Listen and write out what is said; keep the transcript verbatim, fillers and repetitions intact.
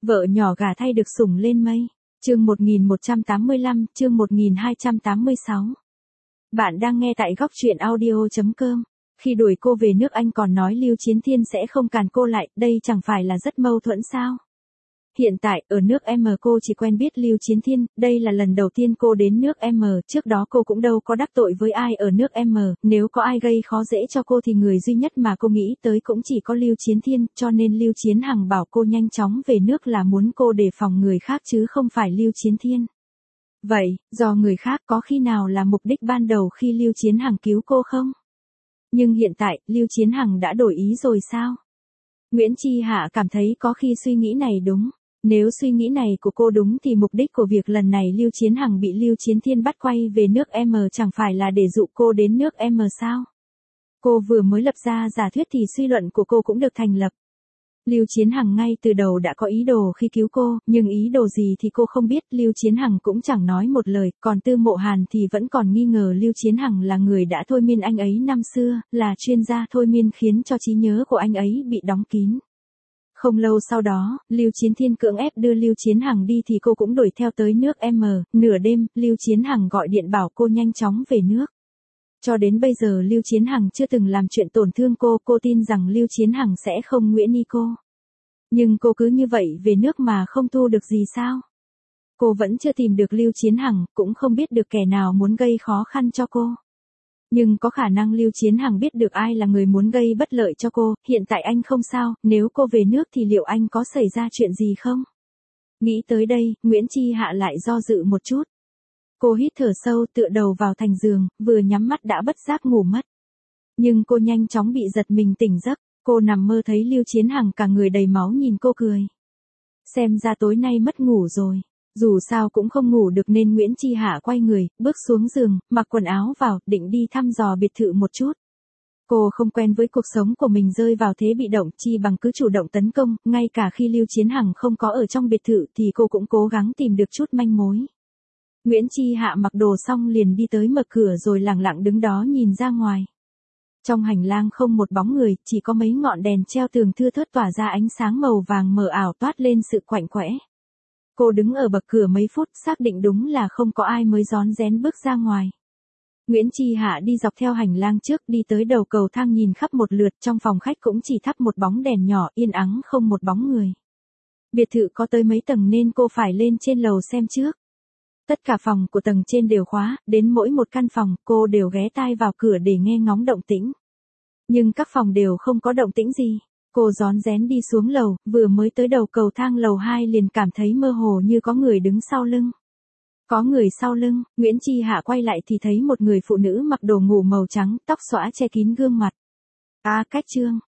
Vợ nhỏ gả thay được sủng lên mây. Chương một nghìn một trăm tám mươi lăm, chương một nghìn hai trăm tám mươi sáu. Bạn đang nghe tại góc truyện audio chấm com. Khi đuổi cô về nước anh còn nói Lưu Chiến Thiên sẽ không càn cô lại, đây chẳng phải là rất mâu thuẫn sao? Hiện tại, ở nước M cô chỉ quen biết Lưu Chiến Thiên, đây là lần đầu tiên cô đến nước M, trước đó cô cũng đâu có đắc tội với ai ở nước M, nếu có ai gây khó dễ cho cô thì người duy nhất mà cô nghĩ tới cũng chỉ có Lưu Chiến Thiên, cho nên Lưu Chiến Hằng bảo cô nhanh chóng về nước là muốn cô đề phòng người khác chứ không phải Lưu Chiến Thiên. Vậy, do người khác có khi nào là mục đích ban đầu khi Lưu Chiến Hằng cứu cô không? Nhưng hiện tại, Lưu Chiến Hằng đã đổi ý rồi sao? Nguyễn Chi Hạ cảm thấy có khi suy nghĩ này đúng. Nếu suy nghĩ này của cô đúng thì mục đích của việc lần này Lưu Chiến Hằng bị Lưu Chiến Thiên bắt quay về nước M chẳng phải là để dụ cô đến nước M sao? Cô vừa mới lập ra giả thuyết thì suy luận của cô cũng được thành lập. Lưu Chiến Hằng ngay từ đầu đã có ý đồ khi cứu cô, nhưng ý đồ gì thì cô không biết, Lưu Chiến Hằng cũng chẳng nói một lời, còn Tư Mộ Hàn thì vẫn còn nghi ngờ Lưu Chiến Hằng là người đã thôi miên anh ấy năm xưa, là chuyên gia thôi miên khiến cho trí nhớ của anh ấy bị đóng kín. Không lâu sau đó, Lưu Chiến Thiên cưỡng ép đưa Lưu Chiến Hằng đi thì cô cũng đuổi theo tới nước M, nửa đêm, Lưu Chiến Hằng gọi điện bảo cô nhanh chóng về nước. Cho đến bây giờ Lưu Chiến Hằng chưa từng làm chuyện tổn thương cô, cô tin rằng Lưu Chiến Hằng sẽ không nguyễn y cô. Nhưng cô cứ như vậy về nước mà không thu được gì sao? Cô vẫn chưa tìm được Lưu Chiến Hằng, cũng không biết được kẻ nào muốn gây khó khăn cho cô. Nhưng có khả năng Lưu Chiến Hằng biết được ai là người muốn gây bất lợi cho cô, hiện tại anh không sao, nếu cô về nước thì liệu anh có xảy ra chuyện gì không? Nghĩ tới đây, Nguyễn Chi Hạ lại do dự một chút. Cô hít thở sâu tựa đầu vào thành giường, vừa nhắm mắt đã bất giác ngủ mất. Nhưng cô nhanh chóng bị giật mình tỉnh giấc, cô nằm mơ thấy Lưu Chiến Hằng cả người đầy máu nhìn cô cười. Xem ra tối nay mất ngủ rồi. Dù sao cũng không ngủ được nên Nguyễn Chi Hạ quay người, bước xuống giường, mặc quần áo vào, định đi thăm dò biệt thự một chút. Cô không quen với cuộc sống của mình rơi vào thế bị động, chi bằng cứ chủ động tấn công, ngay cả khi Lưu Chiến Hằng không có ở trong biệt thự thì cô cũng cố gắng tìm được chút manh mối. Nguyễn Chi Hạ mặc đồ xong liền đi tới mở cửa rồi lẳng lặng đứng đó nhìn ra ngoài. Trong hành lang không một bóng người, chỉ có mấy ngọn đèn treo tường thưa thớt tỏa ra ánh sáng màu vàng mờ ảo toát lên sự quạnh quẽ. Cô đứng ở bậc cửa mấy phút, xác định đúng là không có ai mới rón rén bước ra ngoài. Nguyễn Chi Hạ đi dọc theo hành lang trước, đi tới đầu cầu thang nhìn khắp một lượt, trong phòng khách cũng chỉ thắp một bóng đèn nhỏ, yên ắng không một bóng người. Biệt thự có tới mấy tầng nên cô phải lên trên lầu xem trước. Tất cả phòng của tầng trên đều khóa, đến mỗi một căn phòng, cô đều ghé tai vào cửa để nghe ngóng động tĩnh. Nhưng các phòng đều không có động tĩnh gì. Cô rón rén đi xuống lầu, vừa mới tới đầu cầu thang lầu hai liền cảm thấy mơ hồ như có người đứng sau lưng. Có người sau lưng, Nguyễn Chi Hạ quay lại thì thấy một người phụ nữ mặc đồ ngủ màu trắng, tóc xõa che kín gương mặt. À, cách trương,